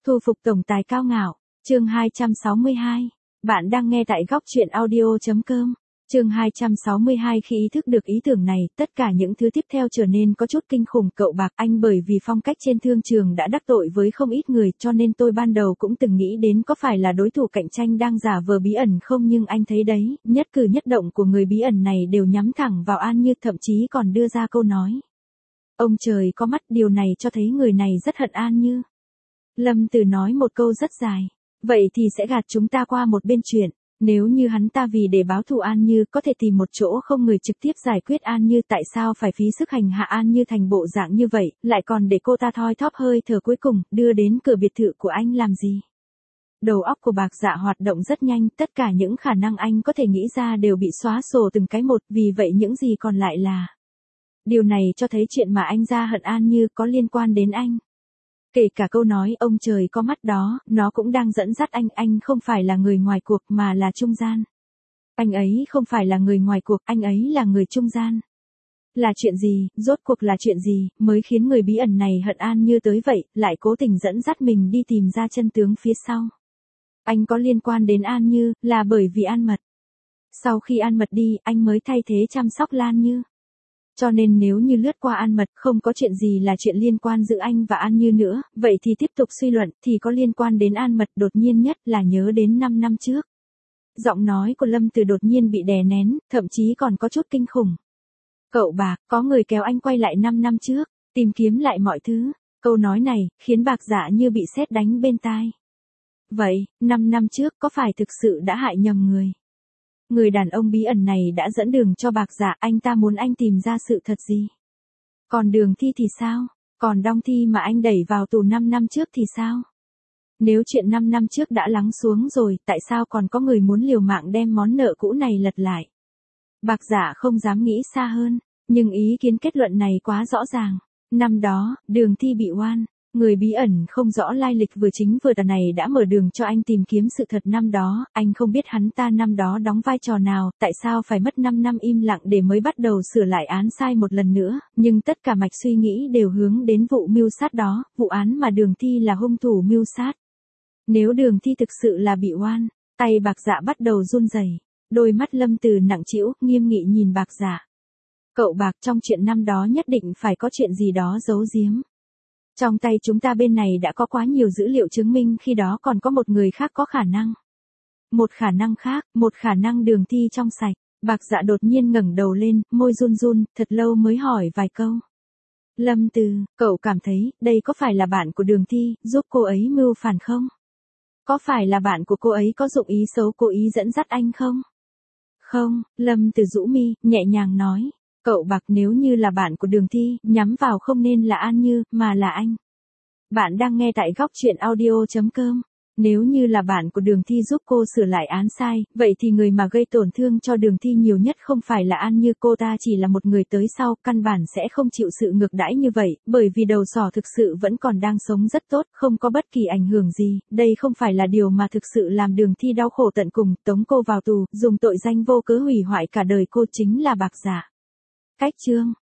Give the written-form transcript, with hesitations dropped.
Thu phục tổng tài cao ngạo, chương 262. Bạn đang nghe tại góc truyện audio.com. Chương 262. Khi ý thức được ý tưởng này, tất cả những thứ tiếp theo trở nên có chút kinh khủng. Cậu Bạc, anh bởi vì phong cách trên thương trường đã đắc tội với không ít người, cho nên tôi ban đầu cũng từng nghĩ đến có phải là đối thủ cạnh tranh đang giả vờ bí ẩn không, nhưng anh thấy đấy, nhất cử nhất động của người bí ẩn này đều nhắm thẳng vào An Như, thậm chí còn đưa ra câu nói: ông trời có mắt. Điều này cho thấy người này rất hận An Như. Lâm Từ nói một câu rất dài. Vậy thì sẽ gạt chúng ta qua một bên chuyện. Nếu như hắn ta vì để báo thù An Như có thể tìm một chỗ không người trực tiếp giải quyết An Như, tại sao phải phí sức hành hạ An Như thành bộ dạng như vậy, lại còn để cô ta thoi thóp hơi thở cuối cùng, đưa đến cửa biệt thự của anh làm gì? Đầu óc của Bạc Dạ hoạt động rất nhanh, tất cả những khả năng anh có thể nghĩ ra đều bị xóa sổ từng cái một, vì vậy những gì còn lại là... Điều này cho thấy chuyện mà anh ra hận An Như có liên quan đến anh. Kể cả câu nói ông trời có mắt đó, nó cũng đang dẫn dắt anh không phải là người ngoài cuộc mà là trung gian. Anh ấy không phải là người ngoài cuộc, anh ấy là người trung gian. Là chuyện gì, rốt cuộc là chuyện gì, mới khiến người bí ẩn này hận An Như tới vậy, lại cố tình dẫn dắt mình đi tìm ra chân tướng phía sau. Anh có liên quan đến An Như, là bởi vì An Mật. Sau khi An Mật đi, anh mới thay thế chăm sóc Lan Như. Cho nên nếu như lướt qua An Mật không có chuyện gì là chuyện liên quan giữa anh và An Như nữa, vậy thì tiếp tục suy luận thì có liên quan đến An Mật. Đột nhiên nhất là nhớ đến 5 năm trước. Giọng nói của Lâm Từ đột nhiên bị đè nén, thậm chí còn có chút kinh khủng. Cậu Bạc, có người kéo anh quay lại 5 năm trước, tìm kiếm lại mọi thứ. Câu nói này khiến Bạc Dạ như bị sét đánh bên tai. Vậy, 5 năm trước có phải thực sự đã hại nhầm người? Người đàn ông bí ẩn này đã dẫn đường cho Bạc Dạ, anh ta muốn anh tìm ra sự thật gì? Còn Đường Thi thì sao? Còn Đong Thi mà anh đẩy vào tù 5 năm trước thì sao? Nếu chuyện 5 năm trước đã lắng xuống rồi, tại sao còn có người muốn liều mạng đem món nợ cũ này lật lại? Bạc Dạ không dám nghĩ xa hơn, nhưng ý kiến kết luận này quá rõ ràng. Năm đó, Đường Thi bị oan. Người bí ẩn không rõ lai lịch vừa chính vừa tà này đã mở đường cho anh tìm kiếm sự thật năm đó, anh không biết hắn ta năm đó đóng vai trò nào, tại sao phải mất 5 năm im lặng để mới bắt đầu sửa lại án sai một lần nữa, nhưng tất cả mạch suy nghĩ đều hướng đến vụ mưu sát đó, vụ án mà Đường Thi là hung thủ mưu sát. Nếu Đường Thi thực sự là bị oan, tay Bạc Dạ bắt đầu run rẩy, đôi mắt Lâm Từ nặng trĩu, nghiêm nghị nhìn Bạc Dạ. Cậu Bạc, trong chuyện năm đó nhất định phải có chuyện gì đó giấu giếm. Trong tay chúng ta bên này đã có quá nhiều dữ liệu chứng minh khi đó còn có một người khác có khả năng. Một khả năng khác, một khả năng Đường Thi trong sạch. Bạc Dạ đột nhiên ngẩng đầu lên, môi run run, thật lâu mới hỏi vài câu. Lâm Từ, cậu cảm thấy đây có phải là bạn của Đường Thi, giúp cô ấy mưu phản không? Có phải là bạn của cô ấy có dụng ý xấu cố ý dẫn dắt anh không? Không, Lâm Từ rũ mi, nhẹ nhàng nói. Cậu Bạc, nếu như là bạn của Đường Thi, nhắm vào không nên là An Như, mà là anh. Bạn đang nghe tại góc truyện audio.com. Nếu như là bạn của Đường Thi giúp cô sửa lại án sai, vậy thì người mà gây tổn thương cho Đường Thi nhiều nhất không phải là An Như, cô ta chỉ là một người tới sau, căn bản sẽ không chịu sự ngược đãi như vậy, bởi vì đầu sỏ thực sự vẫn còn đang sống rất tốt, không có bất kỳ ảnh hưởng gì, đây không phải là điều mà thực sự làm Đường Thi đau khổ tận cùng, tống cô vào tù, dùng tội danh vô cớ hủy hoại cả đời cô chính là Bạc Dạ. Cách chương